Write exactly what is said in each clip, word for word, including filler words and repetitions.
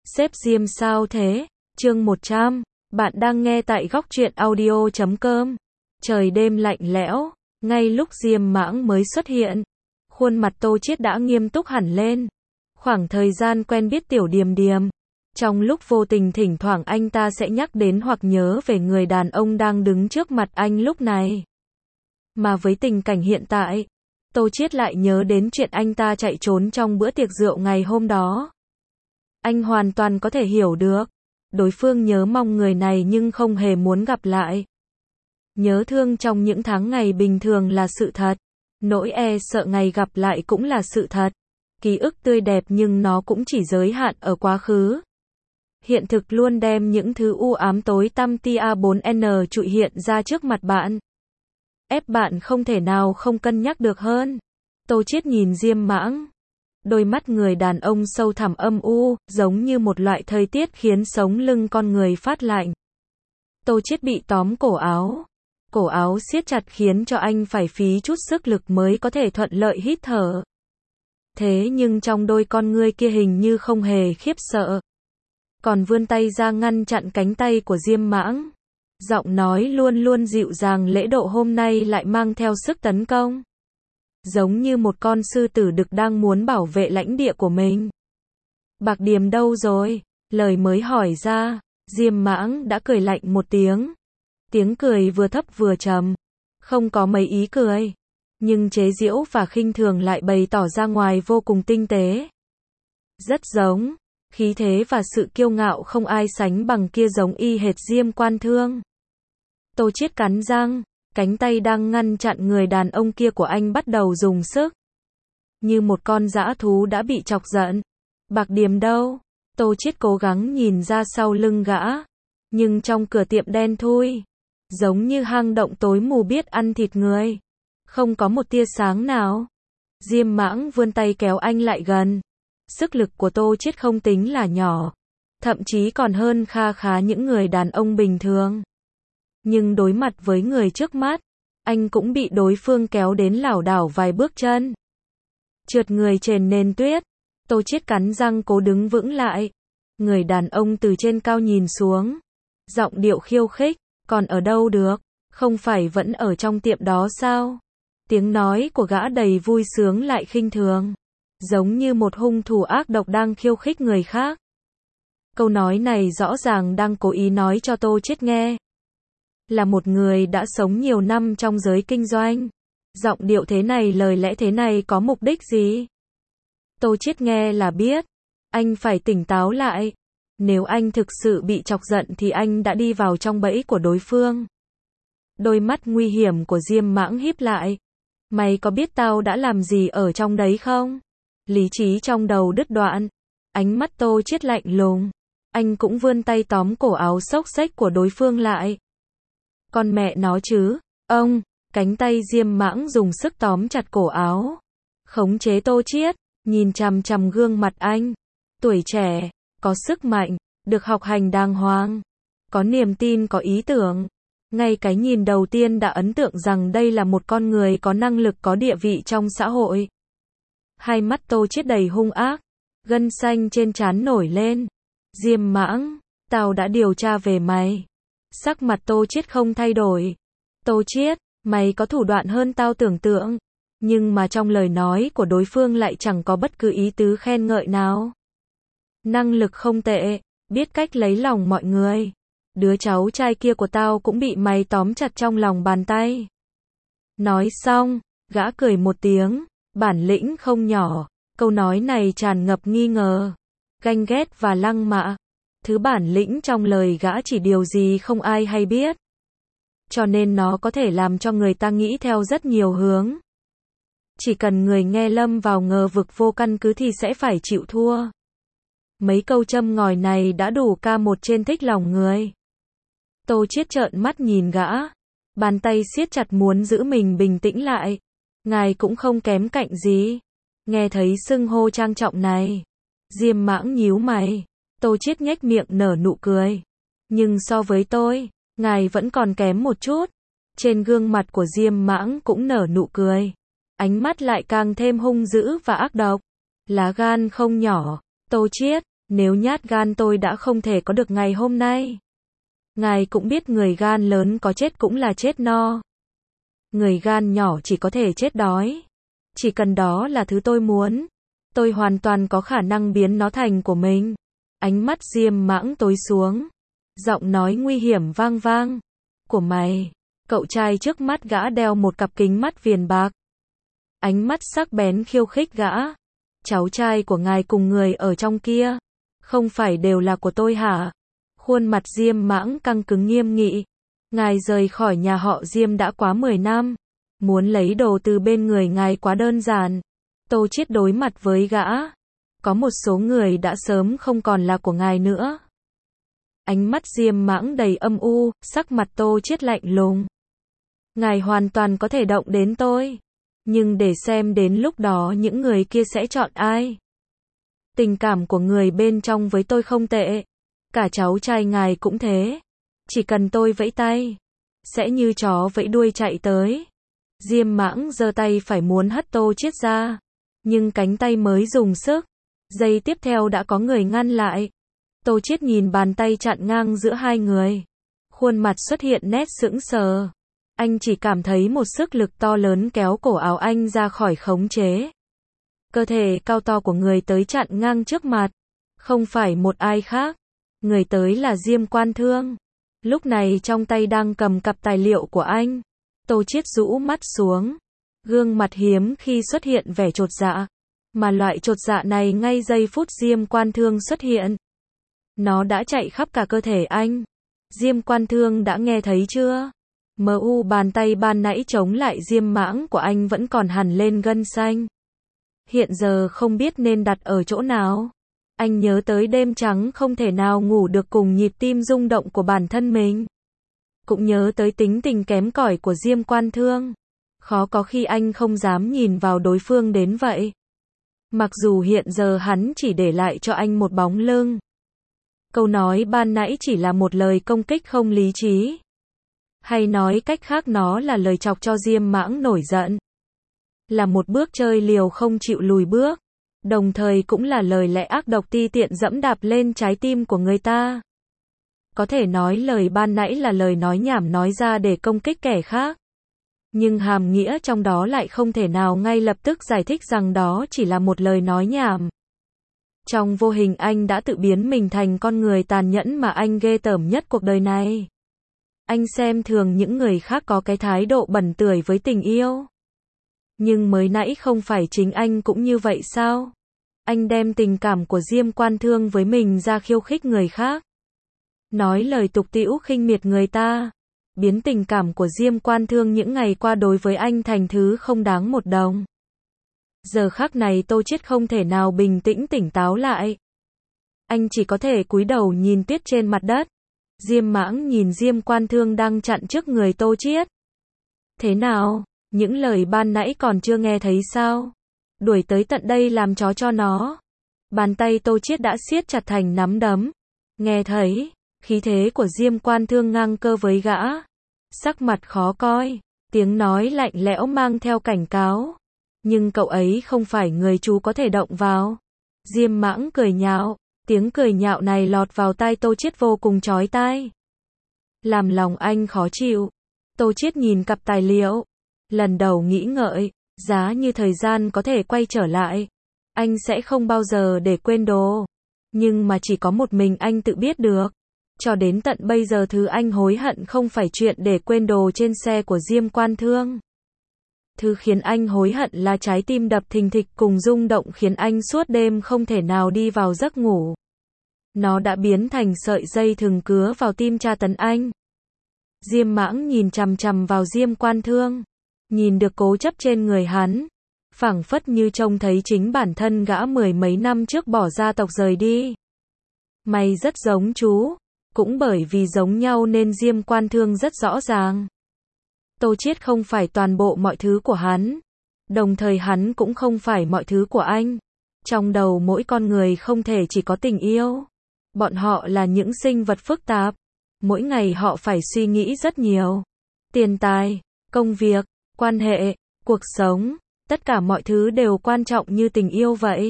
Sếp Diêm sao thế? Chương một trăm. Bạn đang nghe tại góc truyện audio chấm com. Trời đêm lạnh lẽo, ngay lúc Diêm Mãng mới xuất hiện, khuôn mặt Tô Chiết đã nghiêm túc hẳn lên. Khoảng thời gian quen biết Tiểu Điềm Điềm, trong lúc vô tình thỉnh thoảng anh ta sẽ nhắc đến hoặc nhớ về người đàn ông đang đứng trước mặt anh lúc này. Mà với tình cảnh hiện tại, Tô Chiết lại nhớ đến chuyện anh ta chạy trốn trong bữa tiệc rượu ngày hôm đó. Anh hoàn toàn có thể hiểu được, đối phương nhớ mong người này nhưng không hề muốn gặp lại. Nhớ thương trong những tháng ngày bình thường là sự thật, nỗi e sợ ngày gặp lại cũng là sự thật. Ký ức tươi đẹp nhưng nó cũng chỉ giới hạn ở quá khứ. Hiện thực luôn đem những thứ u ám tối tăm tia bốn N trụi hiện ra trước mặt bạn. Ép bạn không thể nào không cân nhắc được hơn. Tô Chiết nhìn Diêm Mãng. Đôi mắt người đàn ông sâu thẳm âm u, giống như một loại thời tiết khiến sống lưng con người phát lạnh. Tô Chiết bị tóm cổ áo. Cổ áo siết chặt khiến cho anh phải phí chút sức lực mới có thể thuận lợi hít thở. Thế nhưng trong đôi con ngươi kia hình như không hề khiếp sợ. Còn vươn tay ra ngăn chặn cánh tay của Diêm Mãng. Giọng nói luôn luôn dịu dàng lễ độ hôm nay lại mang theo sức tấn công. Giống như một con sư tử đực đang muốn bảo vệ lãnh địa của mình. Bạc Điềm đâu rồi? Lời mới hỏi ra, Diêm Mãng đã cười lạnh một tiếng. Tiếng cười vừa thấp vừa trầm, không có mấy ý cười, nhưng chế giễu và khinh thường lại bày tỏ ra ngoài vô cùng tinh tế. Rất giống, khí thế và sự kiêu ngạo không ai sánh bằng kia giống y hệt Diêm Quan Thương. Tô Chiết cắn răng, cánh tay đang ngăn chặn người đàn ông kia của anh bắt đầu dùng sức. Như một con dã thú đã bị chọc giận. Bạc Điềm đâu? Tô Chiết cố gắng nhìn ra sau lưng gã. Nhưng trong cửa tiệm đen thui, giống như hang động tối mù biết ăn thịt người. Không có một tia sáng nào. Diêm Mãng vươn tay kéo anh lại gần. Sức lực của Tô Chiết không tính là nhỏ. Thậm chí còn hơn kha khá những người đàn ông bình thường. Nhưng đối mặt với người trước mắt, anh cũng bị đối phương kéo đến lảo đảo vài bước chân. Trượt người trên nền tuyết, Tô Chiết cắn răng cố đứng vững lại. Người đàn ông từ trên cao nhìn xuống, giọng điệu khiêu khích, còn ở đâu được, không phải vẫn ở trong tiệm đó sao? Tiếng nói của gã đầy vui sướng lại khinh thường, giống như một hung thủ ác độc đang khiêu khích người khác. Câu nói này rõ ràng đang cố ý nói cho Tô Chiết nghe. Là một người đã sống nhiều năm trong giới kinh doanh. Giọng điệu thế này, lời lẽ thế này có mục đích gì? Tô Chiết nghe là biết. Anh phải tỉnh táo lại. Nếu anh thực sự bị chọc giận thì anh đã đi vào trong bẫy của đối phương. Đôi mắt nguy hiểm của Diêm Mãng híp lại. Mày có biết tao đã làm gì ở trong đấy không? Lý trí trong đầu đứt đoạn. Ánh mắt Tô Chiết lạnh lùng. Anh cũng vươn tay tóm cổ áo xốc xếch của đối phương lại. Con mẹ nó chứ, ông, cánh tay Diêm Mãng dùng sức tóm chặt cổ áo. Khống chế Tô Chiết, nhìn chằm chằm gương mặt anh. Tuổi trẻ, có sức mạnh, được học hành đàng hoàng, có niềm tin, có ý tưởng. Ngay cái nhìn đầu tiên đã ấn tượng rằng đây là một con người có năng lực, có địa vị trong xã hội. Hai mắt Tô Chiết đầy hung ác, gân xanh trên trán nổi lên. Diêm Mãng, tao đã điều tra về mày. Sắc mặt Tô Chiết không thay đổi. Tô Chiết, mày có thủ đoạn hơn tao tưởng tượng. Nhưng mà trong lời nói của đối phương lại chẳng có bất cứ ý tứ khen ngợi nào. Năng lực không tệ, biết cách lấy lòng mọi người. Đứa cháu trai kia của tao cũng bị mày tóm chặt trong lòng bàn tay. Nói xong, gã cười một tiếng, bản lĩnh không nhỏ. Câu nói này tràn ngập nghi ngờ, ganh ghét và lăng mạ. Thứ bản lĩnh trong lời gã chỉ điều gì không ai hay biết. Cho nên nó có thể làm cho người ta nghĩ theo rất nhiều hướng. Chỉ cần người nghe lâm vào ngờ vực vô căn cứ thì sẽ phải chịu thua. Mấy câu châm ngòi này đã đủ ca một trên thích lòng người. Tô Chiết trợn mắt nhìn gã. Bàn tay siết chặt muốn giữ mình bình tĩnh lại. Ngài cũng không kém cạnh gì. Nghe thấy xưng hô trang trọng này, Diêm Mãng nhíu mày. Tô Chiết nhếch miệng nở nụ cười. Nhưng so với tôi, ngài vẫn còn kém một chút. Trên gương mặt của Diêm Mãng cũng nở nụ cười. Ánh mắt lại càng thêm hung dữ và ác độc. Lá gan không nhỏ. Tô Chiết, Nếu nhát gan tôi đã không thể có được ngày hôm nay. Ngài cũng biết người gan lớn có chết cũng là chết no. Người gan nhỏ chỉ có thể chết đói. Chỉ cần đó là thứ tôi muốn. Tôi hoàn toàn có khả năng biến nó thành của mình. Ánh mắt Diêm Mãng tối xuống. Giọng nói nguy hiểm vang vang. Của mày. Cậu trai trước mắt gã đeo một cặp kính mắt viền bạc. Ánh mắt sắc bén khiêu khích gã. Cháu trai của ngài cùng người ở trong kia. Không phải đều là của tôi hả? Khuôn mặt Diêm Mãng căng cứng nghiêm nghị. Ngài rời khỏi nhà họ Diêm đã quá mười năm. Muốn lấy đồ từ bên người ngài quá đơn giản. Tô Chiết đối mặt với gã. Có một số người đã sớm không còn là của ngài nữa. Ánh mắt Diêm Mãng đầy âm u, sắc mặt Tô Chiết lạnh lùng. Ngài hoàn toàn có thể động đến tôi. Nhưng để xem đến lúc đó những người kia sẽ chọn ai. Tình cảm của người bên trong với tôi không tệ. Cả cháu trai ngài cũng thế. Chỉ cần tôi vẫy tay. Sẽ như chó vẫy đuôi chạy tới. Diêm Mãng giơ tay phải muốn hất Tô Chiết ra. Nhưng cánh tay mới dùng sức. Giây tiếp theo đã có người ngăn lại. Tô Chiết nhìn bàn tay chặn ngang giữa hai người. Khuôn mặt xuất hiện nét sững sờ. Anh chỉ cảm thấy một sức lực to lớn kéo cổ áo anh ra khỏi khống chế. Cơ thể cao to của người tới chặn ngang trước mặt. Không phải một ai khác. Người tới là Diêm Quan Thương. Lúc này trong tay đang cầm cặp tài liệu của anh. Tô Chiết rũ mắt xuống. Gương mặt hiếm khi xuất hiện vẻ chột dạ. Mà loại chột dạ này ngay giây phút Diêm Quan Thương xuất hiện. Nó đã chạy khắp cả cơ thể anh. Diêm Quan Thương đã nghe thấy chưa? Mờ u bàn tay ban nãy chống lại Diêm Mãng của anh vẫn còn hằn lên gân xanh. Hiện giờ không biết nên đặt ở chỗ nào. Anh nhớ tới đêm trắng không thể nào ngủ được cùng nhịp tim rung động của bản thân mình. Cũng nhớ tới tính tình kém cỏi của Diêm Quan Thương. Khó có khi anh không dám nhìn vào đối phương đến vậy. Mặc dù hiện giờ hắn chỉ để lại cho anh một bóng lưng. Câu nói ban nãy chỉ là một lời công kích không lý trí. Hay nói cách khác nó là lời chọc cho Diêm Mãng nổi giận. Là một bước chơi liều không chịu lùi bước. Đồng thời cũng là lời lẽ ác độc ti tiện dẫm đạp lên trái tim của người ta. Có thể nói lời ban nãy là lời nói nhảm nói ra để công kích kẻ khác. Nhưng hàm nghĩa trong đó lại không thể nào ngay lập tức giải thích rằng đó chỉ là một lời nói nhảm. Trong vô hình anh đã tự biến mình thành con người tàn nhẫn mà anh ghê tởm nhất cuộc đời này. Anh xem thường những người khác có cái thái độ bẩn tưởi với tình yêu. Nhưng mới nãy không phải chính anh cũng như vậy sao? Anh đem tình cảm của Diêm Quan Thương với mình ra khiêu khích người khác. Nói lời tục tĩu khinh miệt người ta. Biến tình cảm của Diêm Quan Thương những ngày qua đối với anh thành thứ không đáng một đồng. Giờ khắc này Tô Chiết không thể nào bình tĩnh tỉnh táo lại. Anh chỉ có thể cúi đầu nhìn tuyết trên mặt đất. Diêm Mãng nhìn Diêm Quan Thương đang chặn trước người Tô Chiết. Thế nào? Những lời ban nãy còn chưa nghe thấy sao? Đuổi tới tận đây làm chó cho nó. Bàn tay Tô Chiết đã siết chặt thành nắm đấm. Nghe thấy, khí thế của Diêm Quan Thương ngang cơ với gã. Sắc mặt khó coi, tiếng nói lạnh lẽo mang theo cảnh cáo. Nhưng cậu ấy không phải người chú có thể động vào. Diêm Mãng cười nhạo, tiếng cười nhạo này lọt vào tai Tô Chiết vô cùng chói tai. Làm lòng anh khó chịu. Tô Chiết nhìn cặp tài liệu. Lần đầu nghĩ ngợi, giá như thời gian có thể quay trở lại. Anh sẽ không bao giờ để quên đồ. Nhưng mà chỉ có một mình anh tự biết được. Cho đến tận bây giờ thứ anh hối hận không phải chuyện để quên đồ trên xe của Diêm Quan Thương. Thứ khiến anh hối hận là trái tim đập thình thịch cùng rung động khiến anh suốt đêm không thể nào đi vào giấc ngủ. Nó đã biến thành sợi dây thừng cứa vào tim tra tấn anh. Diêm Mãng nhìn chằm chằm vào Diêm Quan Thương. Nhìn được cố chấp trên người hắn. Phảng phất như trông thấy chính bản thân gã mười mấy năm trước bỏ gia tộc rời đi. Mày rất giống chú. Cũng bởi vì giống nhau nên Diêm Quan Thương rất rõ ràng. Tô Chiết không phải toàn bộ mọi thứ của hắn. Đồng thời hắn cũng không phải mọi thứ của anh. Trong đầu mỗi con người không thể chỉ có tình yêu. Bọn họ là những sinh vật phức tạp. Mỗi ngày họ phải suy nghĩ rất nhiều. Tiền tài, công việc, quan hệ, cuộc sống. Tất cả mọi thứ đều quan trọng như tình yêu vậy.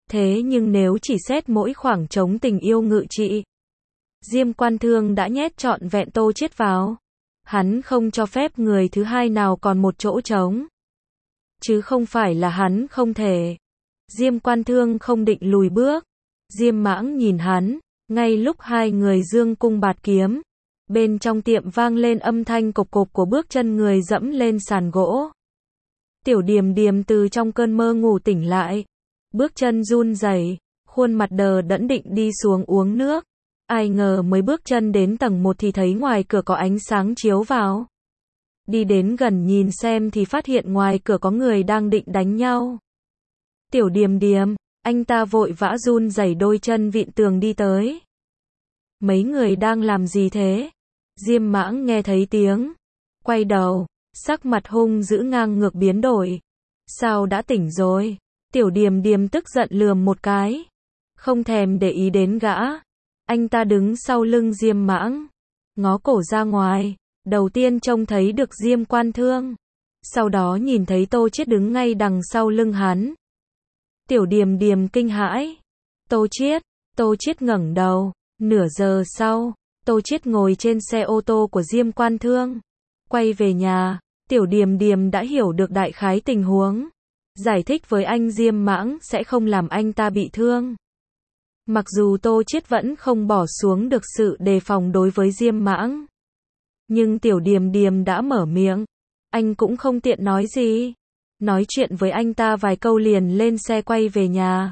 Thế nhưng nếu chỉ xét mỗi khoảng trống tình yêu ngự trị, Diêm Quan Thương đã nhét trọn vẹn Tô Chiết vào. Hắn không cho phép người thứ hai nào còn một chỗ trống. Chứ không phải là hắn không thể. Diêm Quan Thương không định lùi bước. Diêm Mãng nhìn hắn, ngay lúc hai người dương cung bạt kiếm, bên trong tiệm vang lên âm thanh cộc cộc của bước chân người dẫm lên sàn gỗ. Tiểu Điềm Điềm từ trong cơn mơ ngủ tỉnh lại, bước chân run rẩy, khuôn mặt đờ đẫn định đi xuống uống nước. Ai ngờ mới bước chân đến tầng một thì thấy ngoài cửa có ánh sáng chiếu vào. Đi đến gần nhìn xem thì phát hiện ngoài cửa có người đang định đánh nhau. Tiểu Điềm Điềm, anh ta vội vã run rẩy đôi chân vịn tường đi tới. Mấy người đang làm gì thế? Diêm Mãng nghe thấy tiếng, quay đầu, sắc mặt hung dữ ngang ngược biến đổi. Sao đã tỉnh rồi? Tiểu Điềm Điềm tức giận lườm một cái, không thèm để ý đến gã. Anh ta đứng sau lưng Diêm Mãng, ngó cổ ra ngoài, đầu tiên trông thấy được Diêm Quan Thương, sau đó nhìn thấy Tô Chiết đứng ngay đằng sau lưng hắn. Tiểu Điềm Điềm kinh hãi. Tô Chiết, Tô Chiết ngẩng đầu, nửa giờ sau, Tô Chiết ngồi trên xe ô tô của Diêm Quan Thương, quay về nhà. Tiểu Điềm Điềm đã hiểu được đại khái tình huống, giải thích với anh Diêm Mãng sẽ không làm anh ta bị thương. Mặc dù Tô Chiết vẫn không bỏ xuống được sự đề phòng đối với Diêm Mãng, nhưng Tiểu Điềm Điềm đã mở miệng, anh cũng không tiện nói gì. Nói chuyện với anh ta vài câu liền lên xe quay về nhà.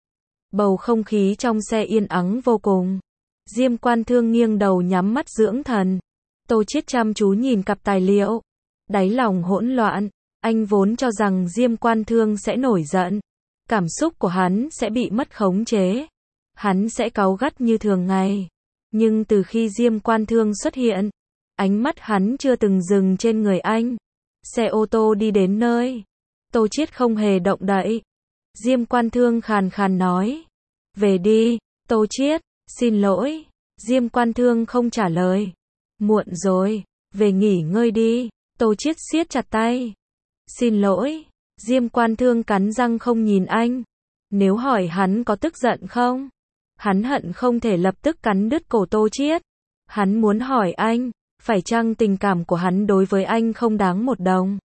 Bầu không khí trong xe yên ắng vô cùng. Diêm Quan Thương nghiêng đầu nhắm mắt dưỡng thần. Tô Chiết chăm chú nhìn cặp tài liệu, đáy lòng hỗn loạn. Anh vốn cho rằng Diêm Quan Thương sẽ nổi giận, cảm xúc của hắn sẽ bị mất khống chế, hắn sẽ cáu gắt như thường ngày. Nhưng từ khi Diêm Quan Thương xuất hiện, ánh mắt hắn chưa từng dừng trên người anh. Xe ô tô đi đến nơi, Tô Chiết không hề động đậy. Diêm Quan Thương khàn khàn nói, về đi. Tô Chiết, xin lỗi. Diêm Quan Thương không trả lời. Muộn rồi, về nghỉ ngơi đi. Tô Chiết siết chặt tay. Xin lỗi. Diêm Quan Thương cắn răng không nhìn anh. Nếu hỏi hắn có tức giận không? Hắn hận không thể lập tức cắn đứt cổ Tô Chiết. Hắn muốn hỏi anh, phải chăng tình cảm của hắn đối với anh không đáng một đồng?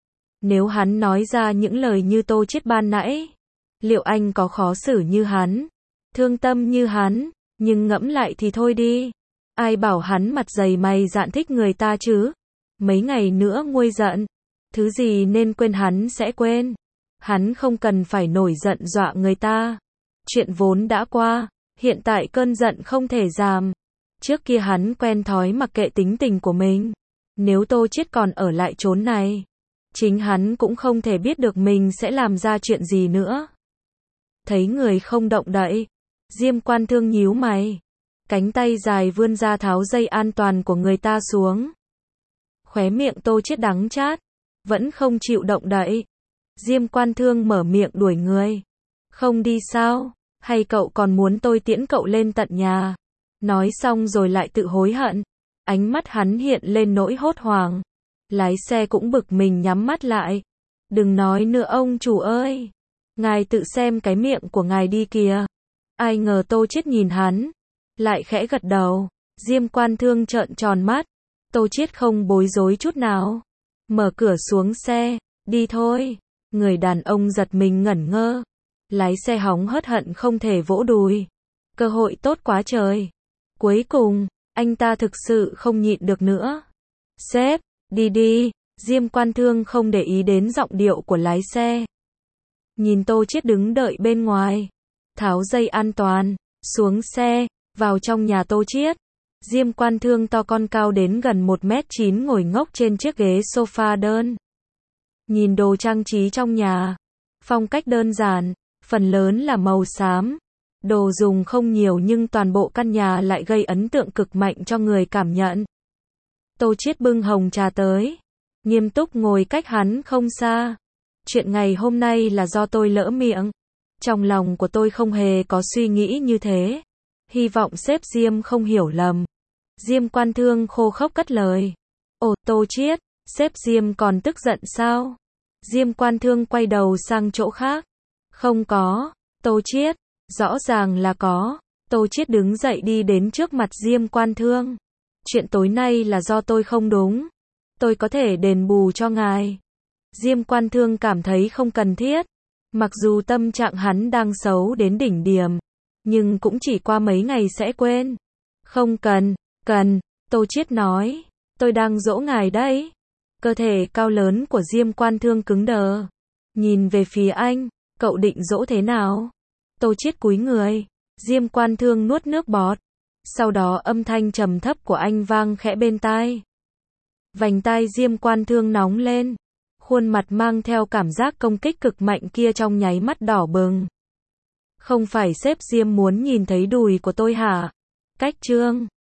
Nếu hắn nói ra những lời như Tô Chiết ban nãy, liệu anh có khó xử như hắn, thương tâm như hắn? Nhưng ngẫm lại thì thôi đi. Ai bảo hắn mặt dày mày dạn thích người ta chứ? Mấy ngày nữa nguôi giận, thứ gì nên quên hắn sẽ quên. Hắn không cần phải nổi giận dọa người ta. Chuyện vốn đã qua, hiện tại cơn giận không thể giảm. Trước kia hắn quen thói mặc kệ tính tình của mình. Nếu Tô Chiết còn ở lại chốn này, chính hắn cũng không thể biết được mình sẽ làm ra chuyện gì nữa. Thấy người không động đậy, Diêm Quan Thương nhíu mày, cánh tay dài vươn ra tháo dây an toàn của người ta xuống. Khóe miệng Tô Chiết đắng chát, vẫn không chịu động đậy. Diêm Quan Thương mở miệng đuổi người. Không đi sao? Hay cậu còn muốn tôi tiễn cậu lên tận nhà? Nói xong rồi lại tự hối hận. Ánh mắt hắn hiện lên nỗi hốt hoảng. Lái xe cũng bực mình nhắm mắt lại. Đừng nói nữa ông chủ ơi. Ngài tự xem cái miệng của ngài đi kìa. Ai ngờ Tô Chiết nhìn hắn, lại khẽ gật đầu. Diêm Quan Thương trợn tròn mắt. Tô Chiết không bối rối chút nào. Mở cửa xuống xe, đi thôi. Người đàn ông giật mình ngẩn ngơ. Lái xe hóng hớt hận không thể vỗ đùi. Cơ hội tốt quá trời. Cuối cùng, anh ta thực sự không nhịn được nữa. Sếp, đi đi. Diêm Quan Thương không để ý đến giọng điệu của lái xe. Nhìn Tô Chiết đứng đợi bên ngoài. Tháo dây an toàn, xuống xe, vào trong nhà Tô Chiết. Diêm Quan Thương to con cao đến gần một mét chín ngồi ngốc trên chiếc ghế sofa đơn. Nhìn đồ trang trí trong nhà, phong cách đơn giản, phần lớn là màu xám. Đồ dùng không nhiều nhưng toàn bộ căn nhà lại gây ấn tượng cực mạnh cho người cảm nhận. Tô Chiết bưng hồng trà tới, nghiêm túc ngồi cách hắn không xa. Chuyện ngày hôm nay là do tôi lỡ miệng. Trong lòng của tôi không hề có suy nghĩ như thế. Hy vọng sếp Diêm không hiểu lầm. Diêm Quan Thương khô khốc cất lời. Ồ, Tô Chiết, sếp Diêm còn tức giận sao? Diêm Quan Thương quay đầu sang chỗ khác. Không có, Tô Chiết, rõ ràng là có. Tô Chiết đứng dậy đi đến trước mặt Diêm Quan Thương. Chuyện tối nay là do tôi không đúng. Tôi có thể đền bù cho ngài. Diêm Quan Thương cảm thấy không cần thiết. Mặc dù tâm trạng hắn đang xấu đến đỉnh điểm, nhưng cũng chỉ qua mấy ngày sẽ quên. Không cần, cần, Tô Chiết nói. Tôi đang dỗ ngài đấy. Cơ thể cao lớn của Diêm Quan Thương cứng đờ. Nhìn về phía anh, cậu định dỗ thế nào? Tô Chiết cúi người. Diêm Quan Thương nuốt nước bọt. Sau đó âm thanh trầm thấp của anh vang khẽ bên tai. Vành tai Diêm Quan Thương nóng lên. Khuôn mặt mang theo cảm giác công kích cực mạnh kia trong nháy mắt đỏ bừng. Không phải sếp Diêm muốn nhìn thấy đùi của tôi hả? Cách chương